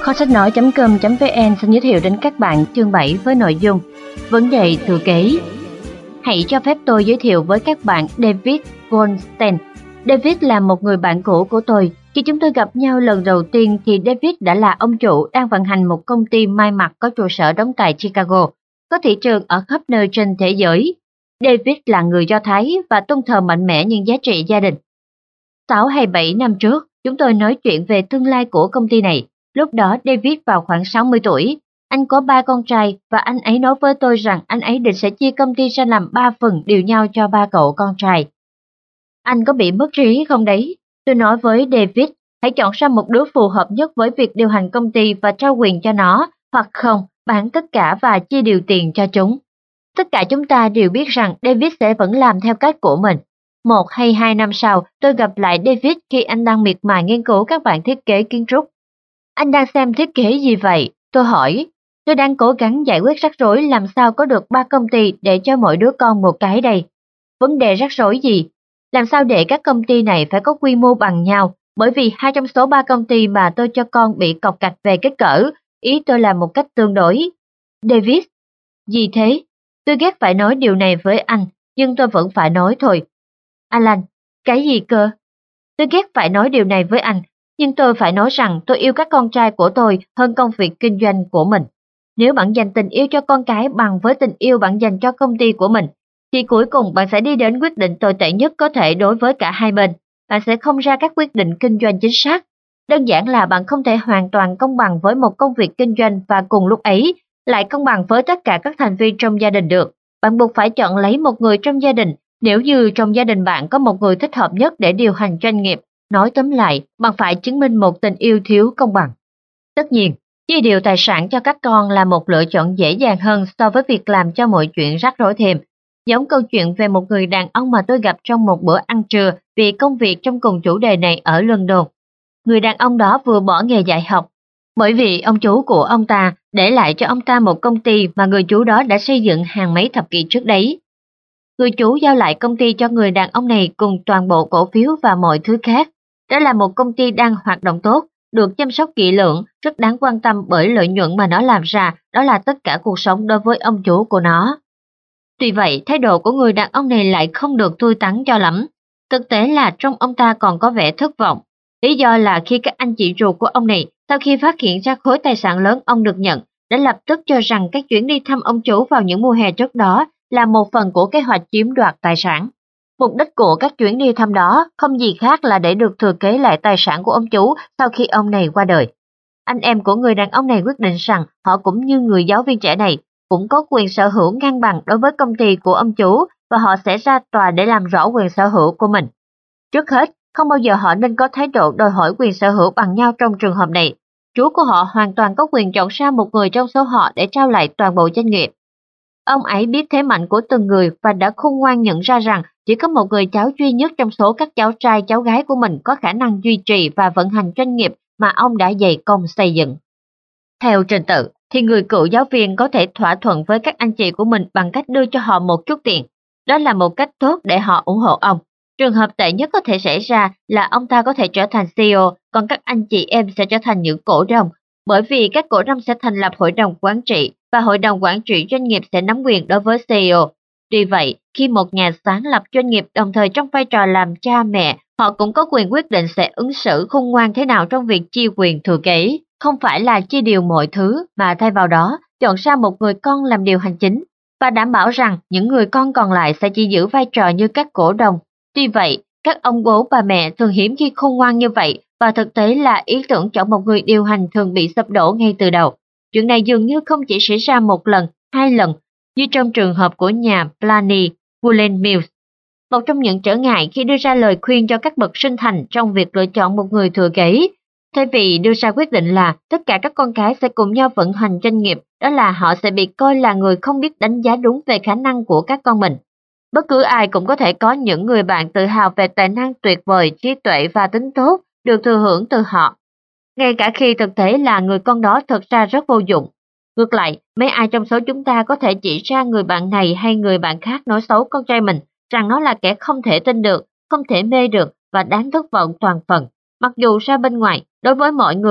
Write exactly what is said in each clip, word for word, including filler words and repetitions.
Kho sách nói chấm com chấm vn xin giới thiệu đến các bạn chương bảy với nội dung Vấn đề thừa kế. Hãy cho phép tôi giới thiệu với các bạn David Goldstein. David là một người bạn cũ của tôi. Khi chúng tôi gặp nhau lần đầu tiên thì David đã là ông chủ đang vận hành một công ty may mặc có trụ sở đóng tại Chicago, có thị trường ở khắp nơi trên thế giới. David là người Do Thái và tôn thờ mạnh mẽ những giá trị gia đình. Sáu hay bảy năm trước, chúng tôi nói chuyện về tương lai của công ty này. Lúc đó David vào khoảng sáu mươi tuổi. Anh có ba con trai và anh ấy nói với tôi rằng anh ấy định sẽ chia công ty ra làm ba phần đều nhau cho ba cậu con trai. Anh có bị mất trí không đấy? Tôi nói với David, hãy chọn ra một đứa phù hợp nhất với việc điều hành công ty và trao quyền cho nó, hoặc không, bán tất cả và chia đều tiền cho chúng. Tất cả chúng ta đều biết rằng David sẽ vẫn làm theo cách của mình. Một hay hai năm sau, tôi gặp lại David khi anh đang miệt mài nghiên cứu các bản thiết kế kiến trúc. Anh đang xem thiết kế gì vậy? Tôi hỏi. Tôi đang cố gắng giải quyết rắc rối làm sao có được ba công ty để cho mỗi đứa con một cái đây. Vấn đề rắc rối gì? Làm sao để các công ty này phải có quy mô bằng nhau, bởi vì hai trong số ba công ty mà tôi cho con bị cọc cạch về kích cỡ, ý tôi là một cách tương đối. David, gì thế? Tôi ghét phải nói điều này với anh, nhưng tôi vẫn phải nói thôi. Alan, cái gì cơ? Tôi ghét phải nói điều này với anh, nhưng tôi phải nói rằng tôi yêu các con trai của tôi hơn công việc kinh doanh của mình. Nếu bạn dành tình yêu cho con cái bằng với tình yêu bạn dành cho công ty của mình, thì cuối cùng bạn sẽ đi đến quyết định tồi tệ nhất có thể đối với cả hai bên. Bạn sẽ không ra các quyết định kinh doanh chính xác. Đơn giản là bạn không thể hoàn toàn công bằng với một công việc kinh doanh và cùng lúc ấy lại công bằng với tất cả các thành viên trong gia đình được. Bạn buộc phải chọn lấy một người trong gia đình, nếu như trong gia đình bạn có một người thích hợp nhất để điều hành doanh nghiệp. Nói tóm lại, bạn phải chứng minh một tình yêu thiếu công bằng. Tất nhiên, chia đều tài sản cho các con là một lựa chọn dễ dàng hơn so với việc làm cho mọi chuyện rắc rối thêm. Giống câu chuyện về một người đàn ông mà tôi gặp trong một bữa ăn trưa vì công việc trong cùng chủ đề này ở London. Người đàn ông đó vừa bỏ nghề dạy học, bởi vì ông chú của ông ta để lại cho ông ta một công ty mà người chú đó đã xây dựng hàng mấy thập kỷ trước đấy. Người chú giao lại công ty cho người đàn ông này cùng toàn bộ cổ phiếu và mọi thứ khác. Đó là một công ty đang hoạt động tốt, được chăm sóc kỹ lưỡng, rất đáng quan tâm bởi lợi nhuận mà nó làm ra, đó là tất cả cuộc sống đối với ông chủ của nó. Tuy vậy, thái độ của người đàn ông này lại không được tươi tắn cho lắm. Thực tế là trong ông ta còn có vẻ thất vọng. Lý do là khi các anh chị ruột của ông này, sau khi phát hiện ra khối tài sản lớn ông được nhận, đã lập tức cho rằng các chuyến đi thăm ông chủ vào những mùa hè trước đó là một phần của kế hoạch chiếm đoạt tài sản. Mục đích của các chuyến đi thăm đó không gì khác là để được thừa kế lại tài sản của ông chú sau khi ông này qua đời. Anh em của người đàn ông này quyết định rằng họ cũng như người giáo viên trẻ này, cũng có quyền sở hữu ngang bằng đối với công ty của ông chú và họ sẽ ra tòa để làm rõ quyền sở hữu của mình. Trước hết, không bao giờ họ nên có thái độ đòi hỏi quyền sở hữu bằng nhau trong trường hợp này. Chú của họ hoàn toàn có quyền chọn ra một người trong số họ để trao lại toàn bộ doanh nghiệp. Ông ấy biết thế mạnh của từng người và đã khôn ngoan nhận ra rằng chỉ có một người cháu duy nhất trong số các cháu trai cháu gái của mình có khả năng duy trì và vận hành doanh nghiệp mà ông đã dày công xây dựng. Theo trình tự, thì người cựu giáo viên có thể thỏa thuận với các anh chị của mình bằng cách đưa cho họ một chút tiền. Đó là một cách tốt để họ ủng hộ ông. Trường hợp tệ nhất có thể xảy ra là ông ta có thể trở thành xê e ô, còn các anh chị em sẽ trở thành những cổ đông, bởi vì các cổ đông sẽ thành lập hội đồng quản trị và hội đồng quản trị doanh nghiệp sẽ nắm quyền đối với xê e ô. Tuy vậy, khi một nhà sáng lập doanh nghiệp đồng thời trong vai trò làm cha mẹ, họ cũng có quyền quyết định sẽ ứng xử khôn ngoan thế nào trong việc chia quyền thừa kế, không phải là chia đều mọi thứ mà thay vào đó chọn ra một người con làm điều hành chính và đảm bảo rằng những người con còn lại sẽ chỉ giữ vai trò như các cổ đông. Tuy vậy, các ông bố bà mẹ thường hiếm khi khôn ngoan như vậy và thực tế là ý tưởng chọn một người điều hành thường bị sụp đổ ngay từ đầu. Chuyện này dường như không chỉ xảy ra một lần, hai lần, như trong trường hợp của nhà Plany Cullen Mills. Một trong những trở ngại khi đưa ra lời khuyên cho các bậc sinh thành trong việc lựa chọn một người thừa kế, thay vì đưa ra quyết định là tất cả các con cái sẽ cùng nhau vận hành doanh nghiệp, đó là họ sẽ bị coi là người không biết đánh giá đúng về khả năng của các con mình. Bất cứ ai cũng có thể có những người bạn tự hào về tài năng tuyệt vời, trí tuệ và tính tốt được thừa hưởng từ họ, ngay cả khi thực tế là người con đó thực ra rất vô dụng. Ngược lại, mấy ai trong số chúng ta có thể chỉ ra người bạn này hay người bạn khác nói xấu con trai mình, rằng nó là kẻ không thể tin được, không thể mê được và đáng thất vọng toàn phần. Mặc dù ra bên ngoài, đối với mọi người,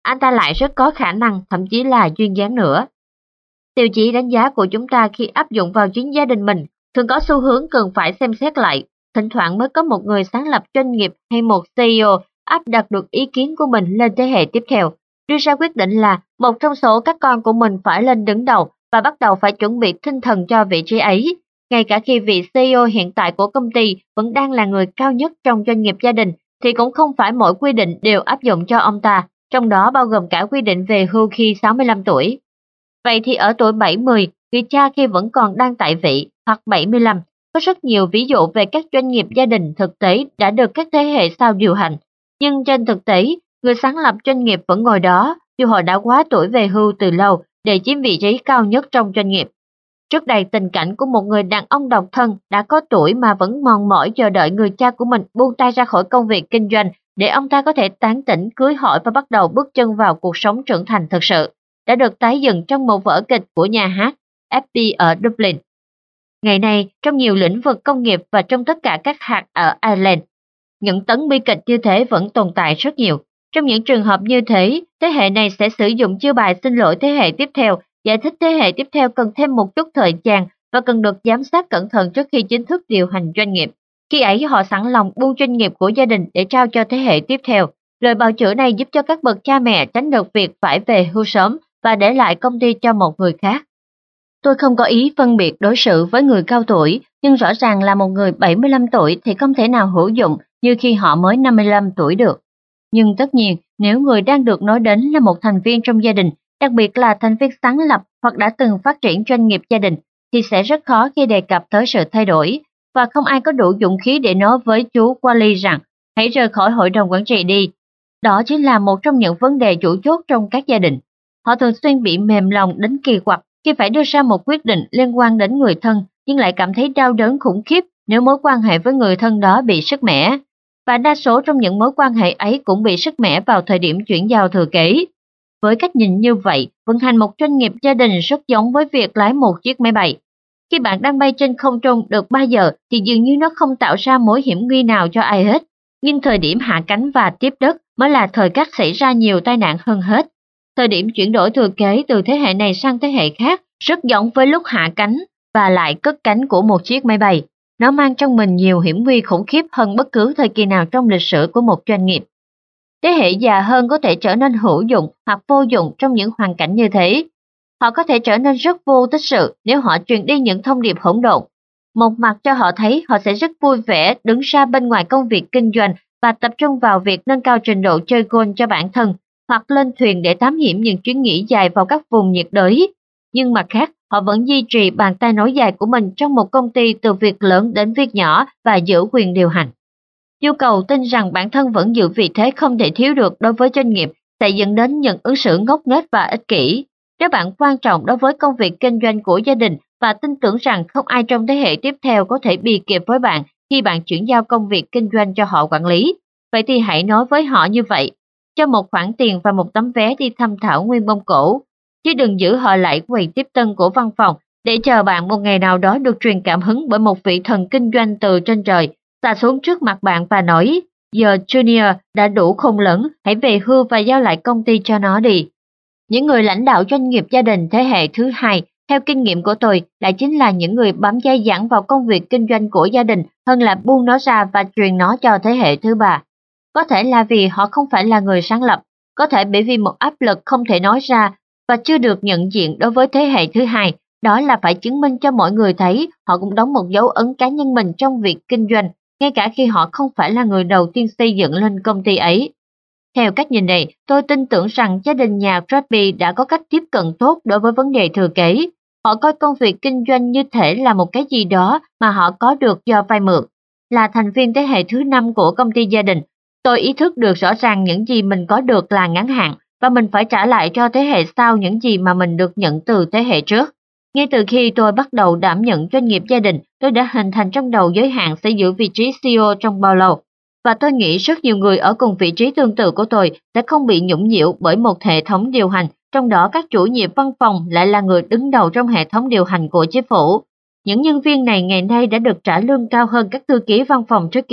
anh ta lại rất có khả năng, thậm chí là duyên dáng nữa. Tiêu chí đánh giá của chúng ta khi áp dụng vào chính gia đình mình thường có xu hướng cần phải xem xét lại. Thỉnh thoảng mới có một người sáng lập doanh nghiệp hay một xê e ô áp đặt được ý kiến của mình lên thế hệ tiếp theo, đưa ra quyết định là một trong số các con của mình phải lên đứng đầu và bắt đầu phải chuẩn bị tinh thần cho vị trí ấy. Ngay cả khi vị xê e ô hiện tại của công ty vẫn đang là người cao nhất trong doanh nghiệp gia đình, thì cũng không phải mỗi quy định đều áp dụng cho ông ta, trong đó bao gồm cả quy định về hưu khi sáu mươi lăm tuổi. Vậy thì ở tuổi bảy mươi, người cha khi vẫn còn đang tại vị, hoặc bảy mươi lăm, có rất nhiều ví dụ về các doanh nghiệp gia đình thực tế đã được các thế hệ sau điều hành. Nhưng trên thực tế, người sáng lập doanh nghiệp vẫn ngồi đó, dù họ đã quá tuổi về hưu từ lâu để chiếm vị trí cao nhất trong doanh nghiệp. Trước đây, tình cảnh của một người đàn ông độc thân đã có tuổi mà vẫn mòn mỏi chờ đợi người cha của mình buông tay ra khỏi công việc kinh doanh để ông ta có thể tán tỉnh, cưới hỏi và bắt đầu bước chân vào cuộc sống trưởng thành thực sự, đã được tái dựng trong một vở kịch của nhà hát ép pê ở Dublin. Ngày nay, trong nhiều lĩnh vực công nghiệp và trong tất cả các hạt ở Ireland, những tấn bi kịch như thế vẫn tồn tại rất nhiều. Trong những trường hợp như thế, thế hệ này sẽ sử dụng chiêu bài xin lỗi thế hệ tiếp theo, giải thích thế hệ tiếp theo cần thêm một chút thời gian và cần được giám sát cẩn thận trước khi chính thức điều hành doanh nghiệp. Khi ấy họ sẵn lòng buông doanh nghiệp của gia đình để trao cho thế hệ tiếp theo. Lời bào chữa này giúp cho các bậc cha mẹ tránh được việc phải về hưu sớm và để lại công ty cho một người khác. Tôi không có ý phân biệt đối xử với người cao tuổi, nhưng rõ ràng là một người bảy mươi lăm tuổi thì không thể nào hữu dụng như khi họ mới năm mươi lăm tuổi được. Nhưng tất nhiên, nếu người đang được nói đến là một thành viên trong gia đình, đặc biệt là thành viên sáng lập hoặc đã từng phát triển doanh nghiệp gia đình, thì sẽ rất khó khi đề cập tới sự thay đổi, và không ai có đủ dũng khí để nói với chú Wally rằng hãy rời khỏi hội đồng quản trị đi. Đó chính là một trong những vấn đề chủ chốt trong các gia đình. Họ thường xuyên bị mềm lòng đến kỳ quặc khi phải đưa ra một quyết định liên quan đến người thân, nhưng lại cảm thấy đau đớn khủng khiếp nếu mối quan hệ với người thân đó bị sứt mẻ. Và đa số trong những mối quan hệ ấy cũng bị sứt mẻ vào thời điểm chuyển giao thừa kế. Với cách nhìn như vậy, vận hành một doanh nghiệp gia đình rất giống với việc lái một chiếc máy bay. Khi bạn đang bay trên không trung được ba giờ thì dường như nó không tạo ra mối hiểm nguy nào cho ai hết. Nhưng thời điểm hạ cánh và tiếp đất mới là thời khắc xảy ra nhiều tai nạn hơn hết. Thời điểm chuyển đổi thừa kế từ thế hệ này sang thế hệ khác rất giống với lúc hạ cánh và lại cất cánh của một chiếc máy bay. Nó mang trong mình nhiều hiểm nguy khủng khiếp hơn bất cứ thời kỳ nào trong lịch sử của một doanh nghiệp. Thế hệ già hơn có thể trở nên hữu dụng hoặc vô dụng trong những hoàn cảnh như thế. Họ có thể trở nên rất vô tích sự nếu họ truyền đi những thông điệp hỗn độn. Một mặt cho họ thấy họ sẽ rất vui vẻ đứng ra bên ngoài công việc kinh doanh và tập trung vào việc nâng cao trình độ chơi golf cho bản thân, hoặc lên thuyền để thám hiểm những chuyến nghỉ dài vào các vùng nhiệt đới. Nhưng mặt khác, họ vẫn duy trì bàn tay nối dài của mình trong một công ty từ việc lớn đến việc nhỏ và giữ quyền điều hành. Nhu cầu tin rằng bản thân vẫn giữ vị thế không thể thiếu được đối với doanh nghiệp sẽ dẫn đến những ứng xử ngốc nghếch và ích kỷ. Nếu bạn quan trọng đối với công việc kinh doanh của gia đình và tin tưởng rằng không ai trong thế hệ tiếp theo có thể bì kịp với bạn khi bạn chuyển giao công việc kinh doanh cho họ quản lý, vậy thì hãy nói với họ như vậy, cho một khoản tiền và một tấm vé đi thăm thảo Nguyên Mông Cổ, chứ đừng giữ họ lại quầy tiếp tân của văn phòng để chờ bạn một ngày nào đó được truyền cảm hứng bởi một vị thần kinh doanh từ trên trời xà xuống trước mặt bạn và nói, giờ Junior đã đủ khôn lớn, hãy về hưu và giao lại công ty cho nó đi. Những người lãnh đạo doanh nghiệp gia đình thế hệ thứ hai, theo kinh nghiệm của tôi, lại chính là những người bám dai dẳng vào công việc kinh doanh của gia đình hơn là buông nó ra và truyền nó cho thế hệ thứ ba. Có thể là vì họ không phải là người sáng lập, có thể bởi vì một áp lực không thể nói ra và chưa được nhận diện đối với thế hệ thứ hai, đó là phải chứng minh cho mọi người thấy họ cũng đóng một dấu ấn cá nhân mình trong việc kinh doanh, ngay cả khi họ không phải là người đầu tiên xây dựng lên công ty ấy. Theo cách nhìn này, tôi tin tưởng rằng gia đình nhà Crosby đã có cách tiếp cận tốt đối với vấn đề thừa kế. Họ coi công việc kinh doanh như thể là một cái gì đó mà họ có được do vay mượn. Là thành viên thế hệ thứ năm của công ty gia đình, tôi ý thức được rõ ràng những gì mình có được là ngắn hạn và mình phải trả lại cho thế hệ sau những gì mà mình được nhận từ thế hệ trước. Ngay từ khi tôi bắt đầu đảm nhận doanh nghiệp gia đình, tôi đã hình thành trong đầu giới hạn sẽ giữ vị trí xê e ô trong bao lâu. Và tôi nghĩ rất nhiều người ở cùng vị trí tương tự của tôi sẽ không bị nhũng nhiễu bởi một hệ thống điều hành, trong đó các chủ nhiệm văn phòng lại là người đứng đầu trong hệ thống điều hành của chính phủ. Những nhân viên này ngày nay đã được trả lương cao hơn các thư ký văn phòng trước kia.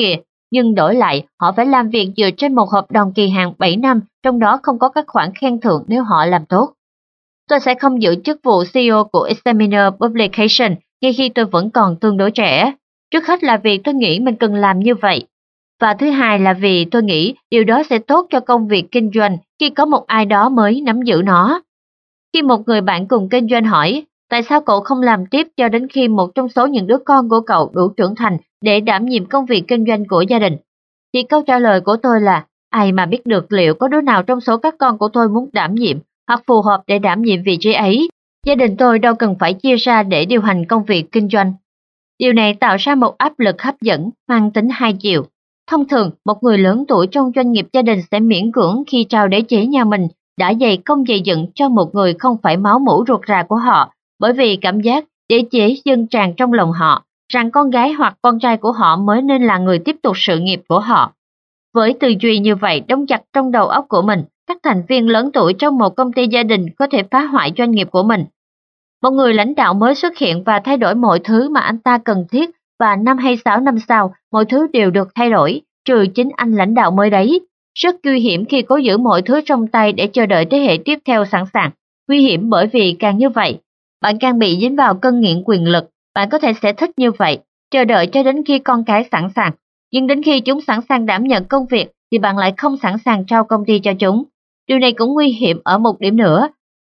nhưng đổi lại họ phải làm việc dựa trên một hợp đồng kỳ hạn bảy năm, trong đó không có các khoản khen thưởng nếu họ làm tốt. Tôi sẽ không giữ chức vụ xê e ô của Examiner Publication ngay khi tôi vẫn còn tương đối trẻ. Trước hết là vì tôi nghĩ mình cần làm như vậy. Và thứ hai là vì tôi nghĩ điều đó sẽ tốt cho công việc kinh doanh khi có một ai đó mới nắm giữ nó. Khi một người bạn cùng kinh doanh hỏi, tại sao cậu không làm tiếp cho đến khi một trong số những đứa con của cậu đủ trưởng thành để đảm nhiệm công việc kinh doanh của gia đình? Thì câu trả lời của tôi là, ai mà biết được liệu có đứa nào trong số các con của tôi muốn đảm nhiệm hoặc phù hợp để đảm nhiệm vị trí ấy. Gia đình tôi đâu cần phải chia ra để điều hành công việc kinh doanh. Điều này tạo ra một áp lực hấp dẫn mang tính hai chiều. Thông thường, một người lớn tuổi trong doanh nghiệp gia đình sẽ miễn cưỡng khi trao đế chế nhà mình đã dày công dày dựng cho một người không phải máu mủ ruột rà của họ, bởi vì cảm giác đế chế dâng tràn trong lòng họ, rằng con gái hoặc con trai của họ mới nên là người tiếp tục sự nghiệp của họ. Với tư duy như vậy đóng chặt trong đầu óc của mình, các thành viên lớn tuổi trong một công ty gia đình có thể phá hoại doanh nghiệp của mình. Một người lãnh đạo mới xuất hiện và thay đổi mọi thứ mà anh ta cần thiết, và năm hay sáu năm sau, mọi thứ đều được thay đổi, trừ chính anh lãnh đạo mới đấy. Rất nguy hiểm khi cố giữ mọi thứ trong tay để chờ đợi thế hệ tiếp theo sẵn sàng. Nguy hiểm bởi vì càng như vậy, bạn càng bị dính vào cơn nghiện quyền lực. Bạn có thể sẽ thích như vậy, chờ đợi cho đến khi con cái sẵn sàng. Nhưng đến khi chúng sẵn sàng đảm nhận công việc, thì bạn lại không sẵn sàng trao công ty cho chúng. Điều này cũng nguy hiểm ở một điểm nữa.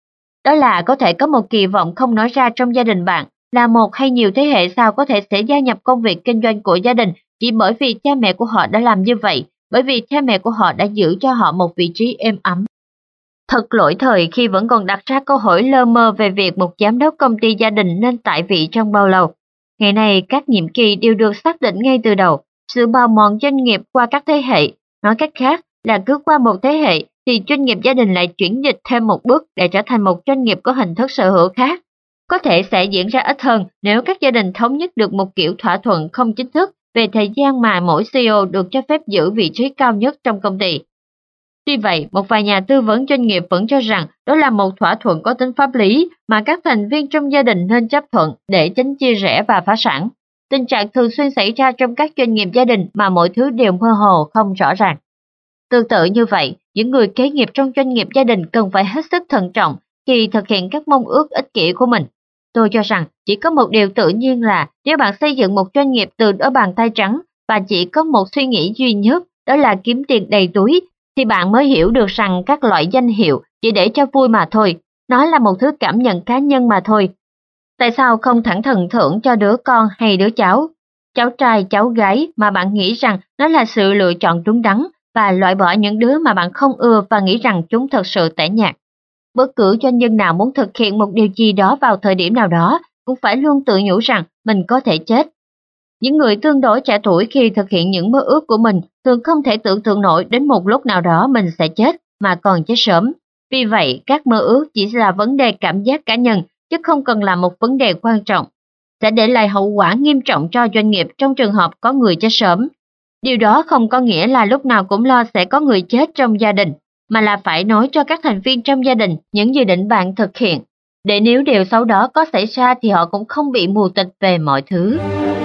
Đó là có thể có một kỳ vọng không nói ra trong gia đình bạn, là một hay nhiều thế hệ sau có thể sẽ gia nhập công việc kinh doanh của gia đình chỉ bởi vì cha mẹ của họ đã làm như vậy, bởi vì cha mẹ của họ đã giữ cho họ một vị trí êm ấm. Thật lỗi thời khi vẫn còn đặt ra câu hỏi lơ mơ về việc một giám đốc công ty gia đình nên tại vị trong bao lâu. Ngày nay, các nhiệm kỳ đều được xác định ngay từ đầu, sự bào mòn doanh nghiệp qua các thế hệ. Nói cách khác là cứ qua một thế hệ thì doanh nghiệp gia đình lại chuyển dịch thêm một bước để trở thành một doanh nghiệp có hình thức sở hữu khác. Có thể sẽ diễn ra ít hơn nếu các gia đình thống nhất được một kiểu thỏa thuận không chính thức về thời gian mà mỗi xê e ô được cho phép giữ vị trí cao nhất trong công ty. Tuy vậy, một vài nhà tư vấn doanh nghiệp vẫn cho rằng đó là một thỏa thuận có tính pháp lý mà các thành viên trong gia đình nên chấp thuận để tránh chia rẽ và phá sản. Tình trạng thường xuyên xảy ra trong các doanh nghiệp gia đình mà mọi thứ đều mơ hồ không rõ ràng. Tương tự như vậy, những người kế nghiệp trong doanh nghiệp gia đình cần phải hết sức thận trọng khi thực hiện các mong ước ích kỷ của mình. Tôi cho rằng chỉ có một điều tự nhiên là nếu bạn xây dựng một doanh nghiệp từ đôi bàn tay trắng và chỉ có một suy nghĩ duy nhất, đó là kiếm tiền đầy túi, thì bạn mới hiểu được rằng các loại danh hiệu chỉ để cho vui mà thôi, nó là một thứ cảm nhận cá nhân mà thôi. Tại sao không thẳng thừng thưởng cho đứa con hay đứa cháu, cháu trai, cháu gái mà bạn nghĩ rằng nó là sự lựa chọn đúng đắn và loại bỏ những đứa mà bạn không ưa và nghĩ rằng chúng thật sự tẻ nhạt. Bất cứ doanh nhân nào muốn thực hiện một điều gì đó vào thời điểm nào đó cũng phải luôn tự nhủ rằng mình có thể chết. Những người tương đối trẻ tuổi khi thực hiện những mơ ước của mình thường không thể tưởng tượng nổi đến một lúc nào đó mình sẽ chết mà còn chết sớm. Vì vậy, các mơ ước chỉ là vấn đề cảm giác cá nhân chứ không cần là một vấn đề quan trọng, sẽ để lại hậu quả nghiêm trọng cho doanh nghiệp trong trường hợp có người chết sớm. Điều đó không có nghĩa là lúc nào cũng lo sẽ có người chết trong gia đình, mà là phải nói cho các thành viên trong gia đình những dự định bạn thực hiện, để nếu điều xấu đó có xảy ra thì họ cũng không bị mù tịt về mọi thứ.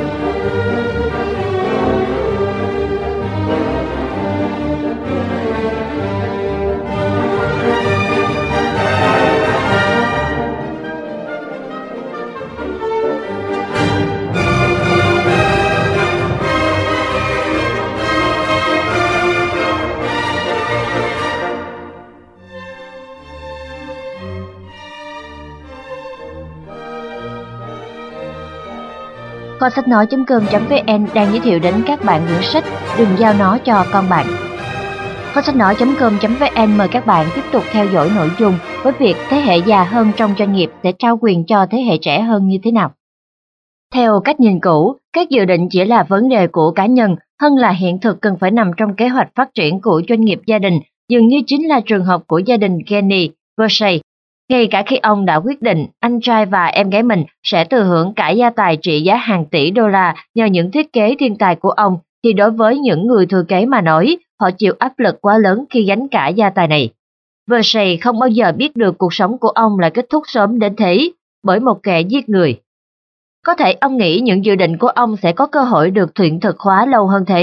Kho sách nói chấm com chấm vn đang giới thiệu đến các bạn quyển sách Đừng giao nó cho con bạn. Kho sách nói chấm com chấm vn mời các bạn tiếp tục theo dõi nội dung với việc thế hệ già hơn trong doanh nghiệp sẽ trao quyền cho thế hệ trẻ hơn như thế nào. Theo cách nhìn cũ, các dự định chỉ là vấn đề của cá nhân hơn là hiện thực cần phải nằm trong kế hoạch phát triển của doanh nghiệp gia đình, dường như chính là trường hợp của gia đình Kenny Versailles. Ngay cả khi ông đã quyết định anh trai và em gái mình sẽ thừa hưởng cả gia tài trị giá hàng tỷ đô la nhờ những thiết kế thiên tài của ông, thì đối với những người thừa kế mà nói, họ chịu áp lực quá lớn khi gánh cả gia tài này. Versailles không bao giờ biết được cuộc sống của ông lại kết thúc sớm đến thế bởi một kẻ giết người. Có thể ông nghĩ những dự định của ông sẽ có cơ hội được hiện thực hóa lâu hơn thế,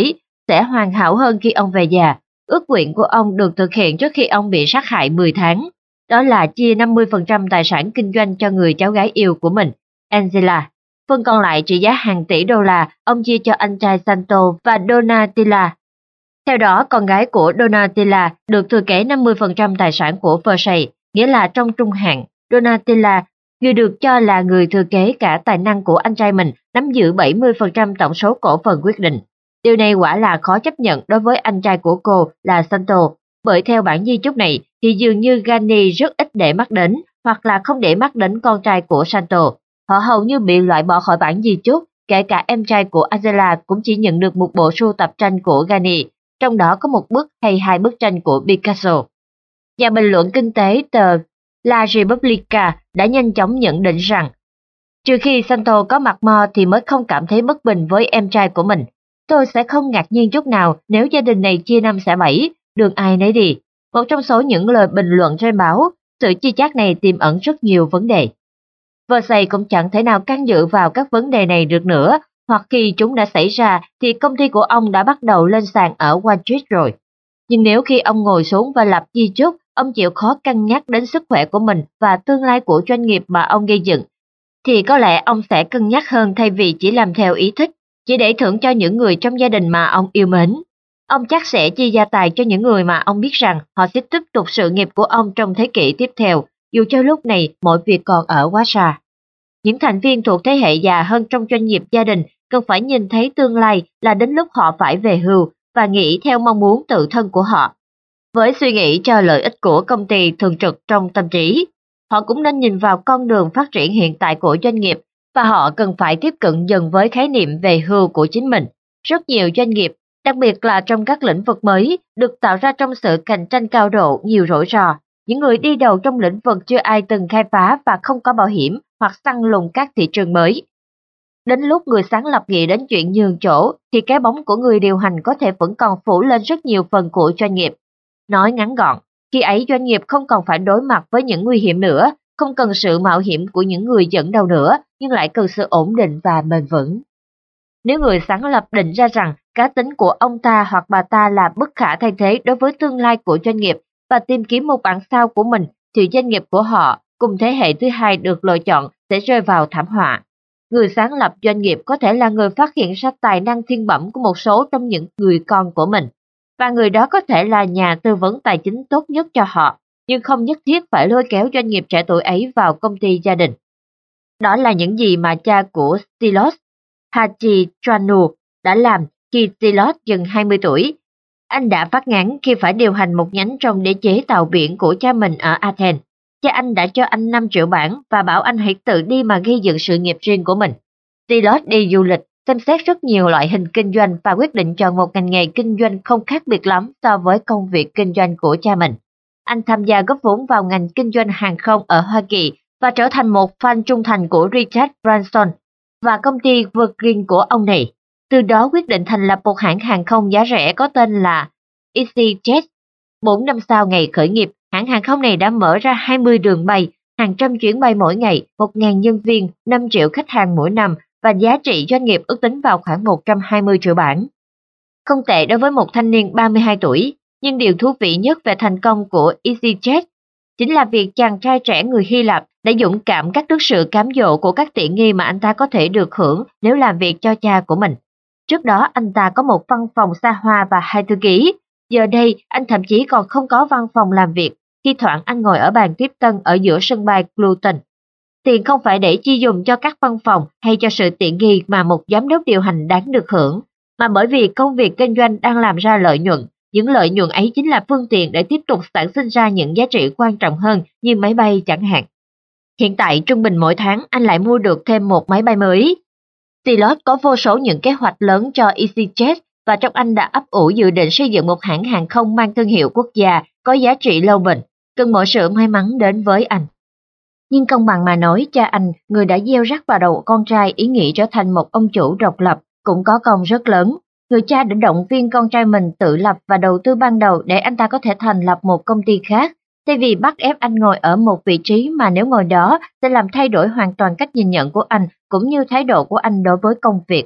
sẽ hoàn hảo hơn khi ông về già. Ước nguyện của ông được thực hiện trước khi ông bị sát hại mười tháng. Đó là chia năm mươi phần trăm tài sản kinh doanh cho người cháu gái yêu của mình, Angela. Phần còn lại trị giá hàng tỷ đô la, ông chia cho anh trai Santo và Donatella. Theo đó, con gái của Donatella được thừa kế năm mươi phần trăm tài sản của Versailles, nghĩa là trong trung hạn, Donatella, người được cho là người thừa kế cả tài năng của anh trai mình, nắm giữ bảy mươi phần trăm tổng số cổ phần quyết định. Điều này quả là khó chấp nhận đối với anh trai của cô là Santo, bởi theo bản di chúc này thì dường như Gani rất ít để mắt đến, hoặc là không để mắt đến con trai của Santo. Họ hầu như bị loại bỏ khỏi bản di chúc, kể cả em trai của Angela cũng chỉ nhận được một bộ sưu tập tranh của Gani, trong đó có một bức hay hai bức tranh của Picasso. Nhà bình luận kinh tế tờ La Repubblica đã nhanh chóng nhận định rằng, trừ khi Santo có mặt mo thì mới không cảm thấy bất bình với em trai của mình. Tôi sẽ không ngạc nhiên chút nào nếu gia đình này chia năm xẻ bảy, đường ai nấy đi. Một trong số những lời bình luận trên báo, sự chia chác này tiềm ẩn rất nhiều vấn đề. Versailles cũng chẳng thể nào can dự vào các vấn đề này được nữa, hoặc khi chúng đã xảy ra thì công ty của ông đã bắt đầu lên sàn ở Wall Street rồi. Nhưng nếu khi ông ngồi xuống và lập di chúc, ông chịu khó cân nhắc đến sức khỏe của mình và tương lai của doanh nghiệp mà ông gây dựng, thì có lẽ ông sẽ cân nhắc hơn thay vì chỉ làm theo ý thích, chỉ để thưởng cho những người trong gia đình mà ông yêu mến. Ông chắc sẽ chia gia tài cho những người mà ông biết rằng họ sẽ tiếp tục sự nghiệp của ông trong thế kỷ tiếp theo, dù cho lúc này mọi việc còn ở quá xa. Những thành viên thuộc thế hệ già hơn trong doanh nghiệp gia đình cần phải nhìn thấy tương lai là đến lúc họ phải về hưu và nghĩ theo mong muốn tự thân của họ. Với suy nghĩ cho lợi ích của công ty thường trực trong tâm trí, họ cũng nên nhìn vào con đường phát triển hiện tại của doanh nghiệp và họ cần phải tiếp cận dần với khái niệm về hưu của chính mình. Rất nhiều doanh nghiệp, đặc biệt là trong các lĩnh vực mới, được tạo ra trong sự cạnh tranh cao độ, nhiều rủi ro. Những người đi đầu trong lĩnh vực chưa ai từng khai phá và không có bảo hiểm hoặc săn lùng các thị trường mới. Đến lúc người sáng lập nghĩ đến chuyện nhường chỗ thì cái bóng của người điều hành có thể vẫn còn phủ lên rất nhiều phần của doanh nghiệp. Nói ngắn gọn, khi ấy doanh nghiệp không còn phải đối mặt với những nguy hiểm nữa, không cần sự mạo hiểm của những người dẫn đầu nữa, nhưng lại cần sự ổn định và bền vững. Nếu người sáng lập định ra rằng cá tính của ông ta hoặc bà ta là bất khả thay thế đối với tương lai của doanh nghiệp và tìm kiếm một bản sao của mình, thì doanh nghiệp của họ cùng thế hệ thứ hai được lựa chọn sẽ rơi vào thảm họa. Người sáng lập doanh nghiệp có thể là người phát hiện ra tài năng thiên bẩm của một số trong những người con của mình, và người đó có thể là nhà tư vấn tài chính tốt nhất cho họ, nhưng không nhất thiết phải lôi kéo doanh nghiệp trẻ tuổi ấy vào công ty gia đình. Đó là những gì mà cha của Silos, Haji Tranu, đã làm khi Silos gần hai mươi tuổi. Anh đã phát ngán khi phải điều hành một nhánh trong đế chế tàu biển của cha mình ở Athens. Cha anh đã cho anh năm triệu bảng và bảo anh hãy tự đi mà gây dựng sự nghiệp riêng của mình. Silos đi du lịch, xem xét rất nhiều loại hình kinh doanh và quyết định chọn một ngành nghề kinh doanh không khác biệt lắm so với công việc kinh doanh của cha mình. Anh tham gia góp vốn vào ngành kinh doanh hàng không ở Hoa Kỳ và trở thành một fan trung thành của Richard Branson và công ty Virgin của ông này. Từ đó quyết định thành lập một hãng hàng không giá rẻ có tên là EasyJet. Bốn năm sau ngày khởi nghiệp, hãng hàng không này đã mở ra hai mươi đường bay, hàng trăm chuyến bay mỗi ngày, một nghìn nhân viên, năm triệu khách hàng mỗi năm và giá trị doanh nghiệp ước tính vào khoảng một trăm hai mươi triệu bảng. Không tệ đối với một thanh niên ba mươi hai tuổi, nhưng điều thú vị nhất về thành công của EasyJet chính là việc chàng trai trẻ người Hy Lạp đã dũng cảm cắt đứt sự cám dỗ của các tiện nghi mà anh ta có thể được hưởng nếu làm việc cho cha của mình. Trước đó anh ta có một văn phòng xa hoa và hai thư ký, giờ đây anh thậm chí còn không có văn phòng làm việc, thi thoảng anh ngồi ở bàn tiếp tân ở giữa sân bay Luton. Tiền không phải để chi dùng cho các văn phòng hay cho sự tiện nghi mà một giám đốc điều hành đáng được hưởng, mà bởi vì công việc kinh doanh đang làm ra lợi nhuận. Những lợi nhuận ấy chính là phương tiện để tiếp tục sản sinh ra những giá trị quan trọng hơn như máy bay chẳng hạn. Hiện tại trung bình mỗi tháng anh lại mua được thêm một máy bay mới. Silos có vô số những kế hoạch lớn cho EasyJet và trong anh đã ấp ủ dự định xây dựng một hãng hàng không mang thương hiệu quốc gia có giá trị lâu bền. Cần mọi sự may mắn đến với anh. Nhưng công bằng mà nói, cha anh, người đã gieo rắc vào đầu con trai ý nghĩ trở thành một ông chủ độc lập, cũng có công rất lớn. Người cha đã động viên con trai mình tự lập và đầu tư ban đầu để anh ta có thể thành lập một công ty khác, thay vì bắt ép anh ngồi ở một vị trí mà nếu ngồi đó sẽ làm thay đổi hoàn toàn cách nhìn nhận của anh cũng như thái độ của anh đối với công việc.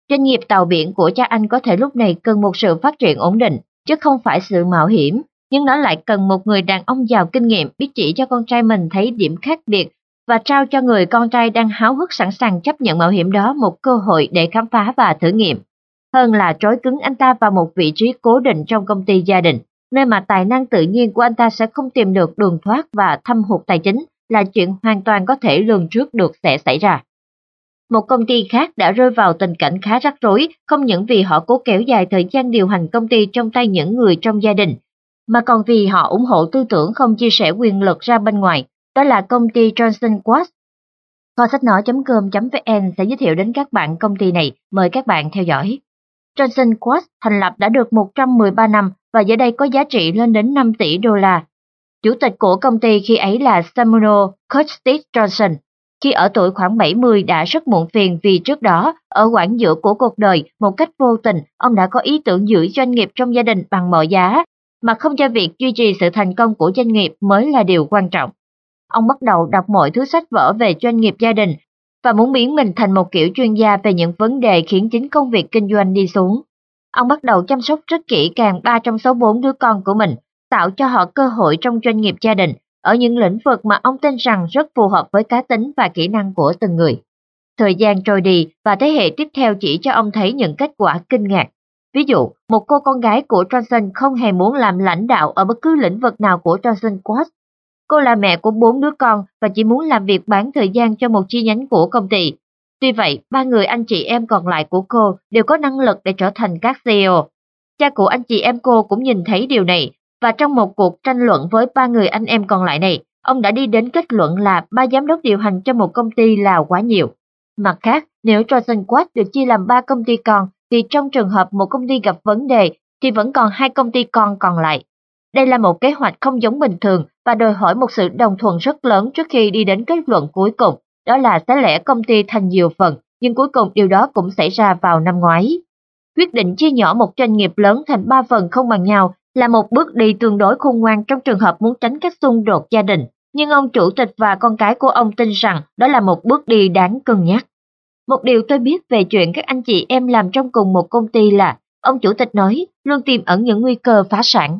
Doanh nghiệp tàu biển của cha anh có thể lúc này cần một sự phát triển ổn định, chứ không phải sự mạo hiểm, nhưng nó lại cần một người đàn ông giàu kinh nghiệm biết chỉ cho con trai mình thấy điểm khác biệt và trao cho người con trai đang háo hức sẵn sàng chấp nhận mạo hiểm đó một cơ hội để khám phá và thử nghiệm, hơn là trói cứng anh ta vào một vị trí cố định trong công ty gia đình, nơi mà tài năng tự nhiên của anh ta sẽ không tìm được đường thoát và thâm hụt tài chính là chuyện hoàn toàn có thể lường trước được sẽ xảy ra. Một công ty khác đã rơi vào tình cảnh khá rắc rối, không những vì họ cố kéo dài thời gian điều hành công ty trong tay những người trong gia đình, mà còn vì họ ủng hộ tư tưởng không chia sẻ quyền lực ra bên ngoài, đó là công ty Johnson Watts. Kho sách nói chấm com chấm vn sẽ giới thiệu đến các bạn công ty này, mời các bạn theo dõi. Johnson Watts thành lập đã được một trăm mười ba năm và giờ đây có giá trị lên đến năm tỷ đô la. Chủ tịch của công ty khi ấy là Samuel Custis Johnson. Khi ở tuổi khoảng bảy mươi đã rất muộn phiền vì trước đó, ở quãng giữa của cuộc đời, một cách vô tình, ông đã có ý tưởng giữ doanh nghiệp trong gia đình bằng mọi giá, mà không cho việc duy trì sự thành công của doanh nghiệp mới là điều quan trọng. Ông bắt đầu đọc mọi thứ sách vở về doanh nghiệp gia đình và muốn biến mình thành một kiểu chuyên gia về những vấn đề khiến chính công việc kinh doanh đi xuống. Ông bắt đầu chăm sóc rất kỹ càng ba trong số bốn đứa con của mình, tạo cho họ cơ hội trong doanh nghiệp gia đình, ở những lĩnh vực mà ông tin rằng rất phù hợp với cá tính và kỹ năng của từng người. Thời gian trôi đi và thế hệ tiếp theo chỉ cho ông thấy những kết quả kinh ngạc. Ví dụ, một cô con gái của Johnson không hề muốn làm lãnh đạo ở bất cứ lĩnh vực nào của Johnson Watts. Cô là mẹ của bốn đứa con và chỉ muốn làm việc bán thời gian cho một chi nhánh của công ty. Tuy vậy, ba người anh chị em còn lại của cô đều có năng lực để trở thành các xê e ô. Cha của anh chị em cô cũng nhìn thấy điều này, và trong một cuộc tranh luận với ba người anh em còn lại này, ông đã đi đến kết luận là ba giám đốc điều hành cho một công ty là quá nhiều. Mặt khác, nếu Johnson Watts được chia làm ba công ty con, thì trong trường hợp một công ty gặp vấn đề, thì vẫn còn hai công ty con còn lại. Đây là một kế hoạch không giống bình thường và đòi hỏi một sự đồng thuận rất lớn trước khi đi đến kết luận cuối cùng, đó là xé lẻ công ty thành nhiều phần, nhưng cuối cùng điều đó cũng xảy ra vào năm ngoái. Quyết định chia nhỏ một doanh nghiệp lớn thành ba phần không bằng nhau là một bước đi tương đối khôn ngoan trong trường hợp muốn tránh các xung đột gia đình, nhưng ông chủ tịch và con cái của ông tin rằng đó là một bước đi đáng cân nhắc. Một điều tôi biết về chuyện các anh chị em làm trong cùng một công ty là, ông chủ tịch nói, luôn tiềm ẩn những nguy cơ phá sản.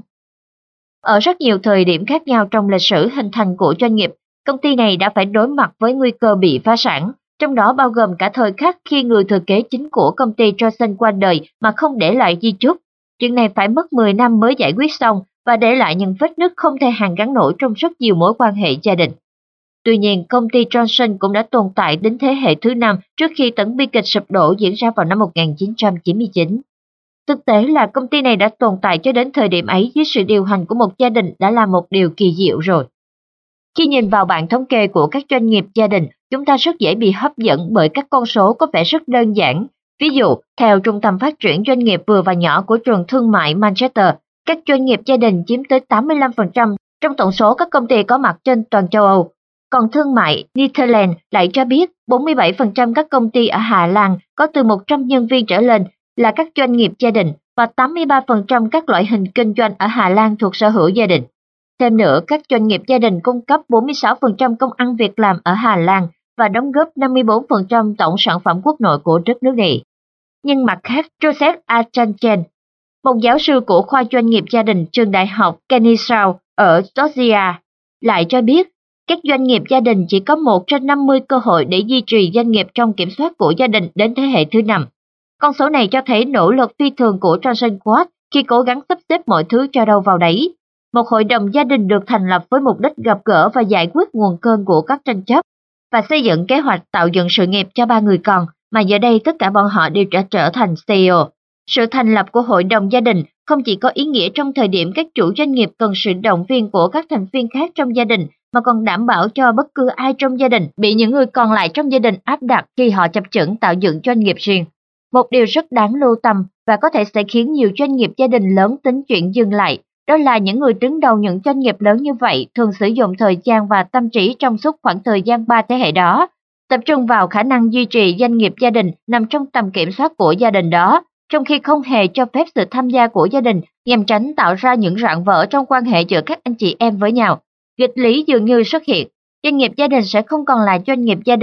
Ở rất nhiều thời điểm khác nhau trong lịch sử hình thành của doanh nghiệp, công ty này đã phải đối mặt với nguy cơ bị phá sản, trong đó bao gồm cả thời khắc khi người thừa kế chính của công ty Johnson qua đời mà không để lại di chúc. Chuyện này phải mất mười năm mới giải quyết xong và để lại những vết nứt không thể hàn gắn nổi trong rất nhiều mối quan hệ gia đình. Tuy nhiên, công ty Johnson cũng đã tồn tại đến thế hệ thứ năm trước khi tấn bi kịch sụp đổ diễn ra vào năm một nghìn chín trăm chín mươi chín. Thực tế là công ty này đã tồn tại cho đến thời điểm ấy dưới sự điều hành của một gia đình đã là một điều kỳ diệu rồi. Khi nhìn vào bảng thống kê của các doanh nghiệp gia đình, chúng ta rất dễ bị hấp dẫn bởi các con số có vẻ rất đơn giản. Ví dụ, theo Trung tâm Phát triển Doanh nghiệp vừa và nhỏ của trường thương mại Manchester, các doanh nghiệp gia đình chiếm tới tám mươi lăm phần trăm trong tổng số các công ty có mặt trên toàn châu Âu. Còn thương mại Netherlands lại cho biết bốn mươi bảy phần trăm các công ty ở Hà Lan có từ một trăm nhân viên trở lên là các doanh nghiệp gia đình và tám mươi ba phần trăm các loại hình kinh doanh ở Hà Lan thuộc sở hữu gia đình. Thêm nữa, các doanh nghiệp gia đình cung cấp bốn mươi sáu phần trăm công ăn việc làm ở Hà Lan và đóng góp năm mươi bốn phần trăm tổng sản phẩm quốc nội của đất nước này. Nhưng mặt khác, Joseph Achanchen, một giáo sư của khoa doanh nghiệp gia đình trường đại học Kennesaw ở Georgia, lại cho biết các doanh nghiệp gia đình chỉ có một trên năm mươi cơ hội để duy trì doanh nghiệp trong kiểm soát của gia đình đến thế hệ thứ năm. Con số này cho thấy nỗ lực phi thường của Johnson Watts khi cố gắng sắp xếp mọi thứ cho đâu vào đấy. Một hội đồng gia đình được thành lập với mục đích gặp gỡ và giải quyết nguồn cơn của các tranh chấp và xây dựng kế hoạch tạo dựng sự nghiệp cho ba người con, mà giờ đây tất cả bọn họ đều đã trở thành xê e ô. Sự thành lập của hội đồng gia đình không chỉ có ý nghĩa trong thời điểm các chủ doanh nghiệp cần sự động viên của các thành viên khác trong gia đình, mà còn đảm bảo cho bất cứ ai trong gia đình bị những người còn lại trong gia đình áp đặt khi họ chập chững tạo dựng doanh nghiệp riêng. Một điều rất đáng lưu tâm và có thể sẽ khiến nhiều doanh nghiệp gia đình lớn tính chuyện dừng lại, đó là những người đứng đầu những doanh nghiệp lớn như vậy thường sử dụng thời gian và tâm trí trong suốt khoảng thời gian ba thế hệ đó, tập trung vào khả năng duy trì doanh nghiệp gia đình nằm trong tầm kiểm soát của gia đình đó, trong khi không hề cho phép sự tham gia của gia đình nhằm tránh tạo ra những rạn vỡ trong quan hệ giữa các anh chị em với nhau. Nghịch lý dường như xuất hiện, doanh nghiệp gia đình sẽ không còn là doanh nghiệp gia đình,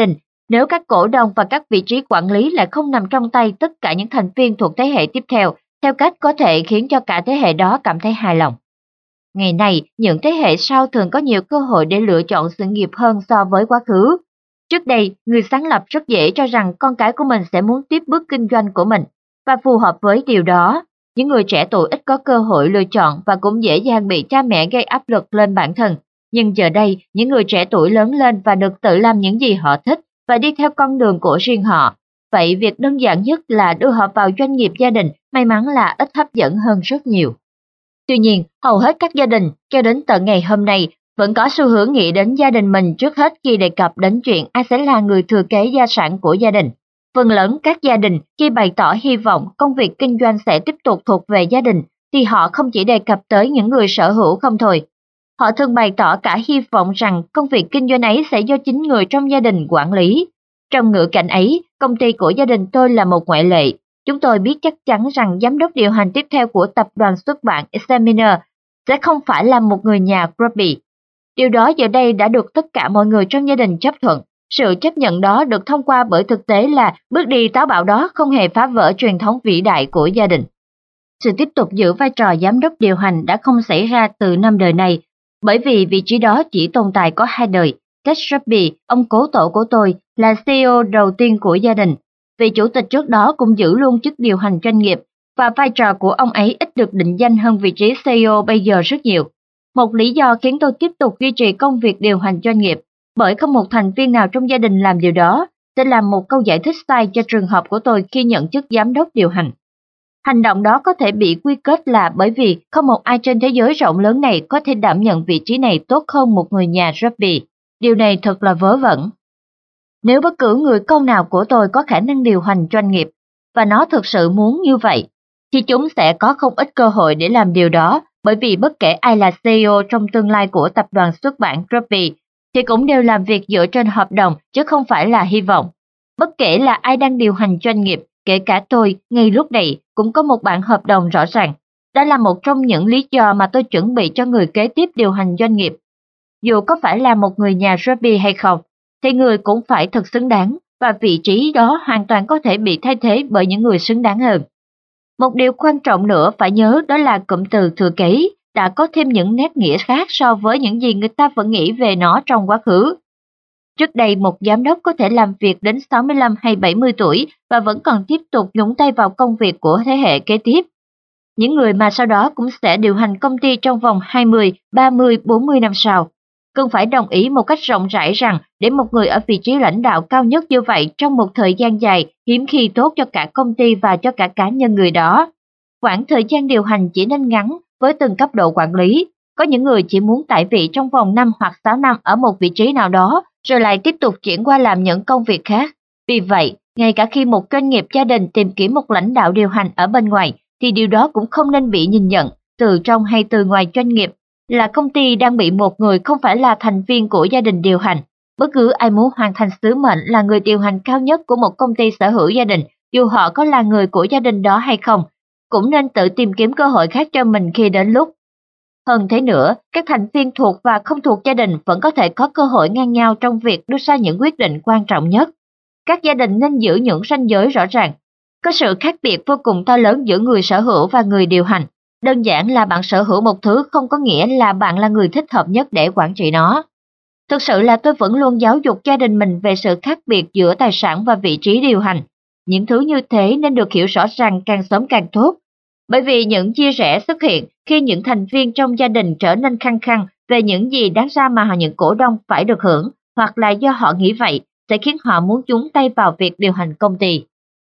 Nếu các cổ đông và các vị trí quản lý lại không nằm trong tay tất cả những thành viên thuộc thế hệ tiếp theo, theo cách có thể khiến cho cả thế hệ đó cảm thấy hài lòng. Ngày nay, những thế hệ sau thường có nhiều cơ hội để lựa chọn sự nghiệp hơn so với quá khứ. Trước đây, người sáng lập rất dễ cho rằng con cái của mình sẽ muốn tiếp bước kinh doanh của mình, và phù hợp với điều đó, những người trẻ tuổi ít có cơ hội lựa chọn và cũng dễ dàng bị cha mẹ gây áp lực lên bản thân. Nhưng giờ đây, những người trẻ tuổi lớn lên và được tự làm những gì họ thích và đi theo con đường của riêng họ. Vậy việc đơn giản nhất là đưa họ vào doanh nghiệp gia đình, may mắn là ít hấp dẫn hơn rất nhiều. Tuy nhiên, hầu hết các gia đình, cho đến tận ngày hôm nay, vẫn có xu hướng nghĩ đến gia đình mình trước hết khi đề cập đến chuyện ai sẽ là người thừa kế gia sản của gia đình. Phần lớn các gia đình khi bày tỏ hy vọng công việc kinh doanh sẽ tiếp tục thuộc về gia đình, thì họ không chỉ đề cập tới những người sở hữu không thôi. Họ thường bày tỏ cả hy vọng rằng công việc kinh doanh ấy sẽ do chính người trong gia đình quản lý. Trong ngữ cảnh ấy, công ty của gia đình tôi là một ngoại lệ. Chúng tôi biết chắc chắn rằng giám đốc điều hành tiếp theo của tập đoàn xuất bản Examiner sẽ không phải là một người nhà Grubbs. Điều đó giờ đây đã được tất cả mọi người trong gia đình chấp thuận. Sự chấp nhận đó được thông qua bởi thực tế là bước đi táo bạo đó không hề phá vỡ truyền thống vĩ đại của gia đình. Sự tiếp tục giữ vai trò giám đốc điều hành đã không xảy ra từ năm đời này, bởi vì vị trí đó chỉ tồn tại có hai đời. Ted Grubbs, ông cố tổ của tôi, là xê e ô đầu tiên của gia đình. Vị chủ tịch trước đó cũng giữ luôn chức điều hành doanh nghiệp, và vai trò của ông ấy ít được định danh hơn vị trí xê e ô bây giờ rất nhiều. Một lý do khiến tôi tiếp tục duy trì công việc điều hành doanh nghiệp, bởi không một thành viên nào trong gia đình làm điều đó, sẽ làm một câu giải thích sai cho trường hợp của tôi khi nhận chức giám đốc điều hành. Hành động đó có thể bị quy kết là bởi vì không một ai trên thế giới rộng lớn này có thể đảm nhận vị trí này tốt hơn một người nhà Grubbs. Điều này thật là vớ vẩn. Nếu bất cứ người con nào của tôi có khả năng điều hành doanh nghiệp, và nó thực sự muốn như vậy, thì chúng sẽ có không ít cơ hội để làm điều đó, bởi vì bất kể ai là xê e ô trong tương lai của tập đoàn xuất bản Grubbs, thì cũng đều làm việc dựa trên hợp đồng chứ không phải là hy vọng. Bất kể là ai đang điều hành doanh nghiệp, kể cả tôi, ngay lúc này cũng có một bản hợp đồng rõ ràng. Đó là một trong những lý do mà tôi chuẩn bị cho người kế tiếp điều hành doanh nghiệp. Dù có phải là một người nhà Grubbs hay không, thì người cũng phải thật xứng đáng, và vị trí đó hoàn toàn có thể bị thay thế bởi những người xứng đáng hơn. Một điều quan trọng nữa phải nhớ đó là cụm từ thừa kế đã có thêm những nét nghĩa khác so với những gì người ta vẫn nghĩ về nó trong quá khứ. Trước đây một giám đốc có thể làm việc đến sáu mươi lăm hay bảy mươi tuổi và vẫn còn tiếp tục nhúng tay vào công việc của thế hệ kế tiếp. Những người mà sau đó cũng sẽ điều hành công ty trong vòng hai mươi, ba mươi, bốn mươi năm sau. Cần phải đồng ý một cách rộng rãi rằng để một người ở vị trí lãnh đạo cao nhất như vậy trong một thời gian dài hiếm khi tốt cho cả công ty và cho cả cá nhân người đó. Quãng thời gian điều hành chỉ nên ngắn với từng cấp độ quản lý. Có những người chỉ muốn tại vị trong vòng năm hoặc sáu năm ở một vị trí nào đó, rồi lại tiếp tục chuyển qua làm những công việc khác. Vì vậy, ngay cả khi một doanh nghiệp gia đình tìm kiếm một lãnh đạo điều hành ở bên ngoài, thì điều đó cũng không nên bị nhìn nhận, từ trong hay từ ngoài doanh nghiệp, là công ty đang bị một người không phải là thành viên của gia đình điều hành. Bất cứ ai muốn hoàn thành sứ mệnh là người điều hành cao nhất của một công ty sở hữu gia đình, dù họ có là người của gia đình đó hay không, cũng nên tự tìm kiếm cơ hội khác cho mình khi đến lúc. Hơn thế nữa, các thành viên thuộc và không thuộc gia đình vẫn có thể có cơ hội ngang nhau trong việc đưa ra những quyết định quan trọng nhất. Các gia đình nên giữ những ranh giới rõ ràng. Có sự khác biệt vô cùng to lớn giữa người sở hữu và người điều hành. Đơn giản là bạn sở hữu một thứ không có nghĩa là bạn là người thích hợp nhất để quản trị nó. Thực sự là tôi vẫn luôn giáo dục gia đình mình về sự khác biệt giữa tài sản và vị trí điều hành. Những thứ như thế nên được hiểu rõ ràng càng sớm càng tốt. Bởi vì những chia rẽ xuất hiện khi những thành viên trong gia đình trở nên khăng khăng về những gì đáng ra mà những cổ đông phải được hưởng, hoặc là do họ nghĩ vậy, sẽ khiến họ muốn nhúng tay vào việc điều hành công ty.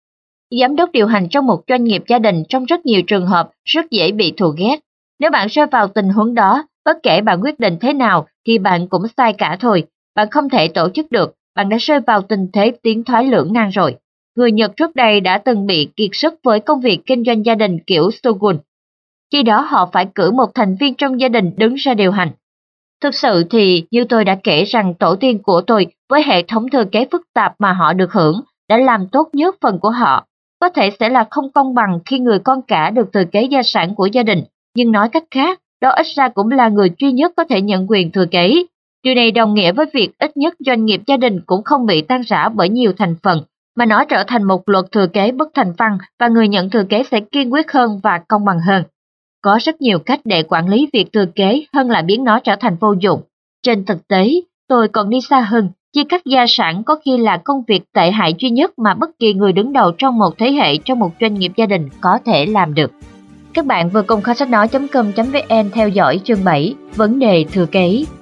Giám đốc điều hành trong một doanh nghiệp gia đình trong rất nhiều trường hợp rất dễ bị thù ghét. Nếu bạn rơi vào tình huống đó, bất kể bạn quyết định thế nào thì bạn cũng sai cả thôi. Bạn không thể tổ chức được, bạn đã rơi vào tình thế tiến thoái lưỡng nan rồi. Người Nhật trước đây đã từng bị kiệt sức với công việc kinh doanh gia đình kiểu shogun. Khi đó họ phải cử một thành viên trong gia đình đứng ra điều hành. Thực sự thì như tôi đã kể rằng tổ tiên của tôi với hệ thống thừa kế phức tạp mà họ được hưởng đã làm tốt nhất phần của họ. Có thể sẽ là không công bằng khi người con cả được thừa kế gia sản của gia đình, nhưng nói cách khác, đó ít ra cũng là người duy nhất có thể nhận quyền thừa kế. Điều này đồng nghĩa với việc ít nhất doanh nghiệp gia đình cũng không bị tan rã bởi nhiều thành phần, mà nó trở thành một luật thừa kế bất thành văn và người nhận thừa kế sẽ kiên quyết hơn và công bằng hơn. Có rất nhiều cách để quản lý việc thừa kế hơn là biến nó trở thành vô dụng. Trên thực tế, tôi còn đi xa hơn, chia cắt gia sản có khi là công việc tệ hại duy nhất mà bất kỳ người đứng đầu trong một thế hệ trong một doanh nghiệp gia đình có thể làm được. Các bạn vừa cùng kho sách nói chấm com chấm vn theo dõi chương bảy, vấn đề thừa kế.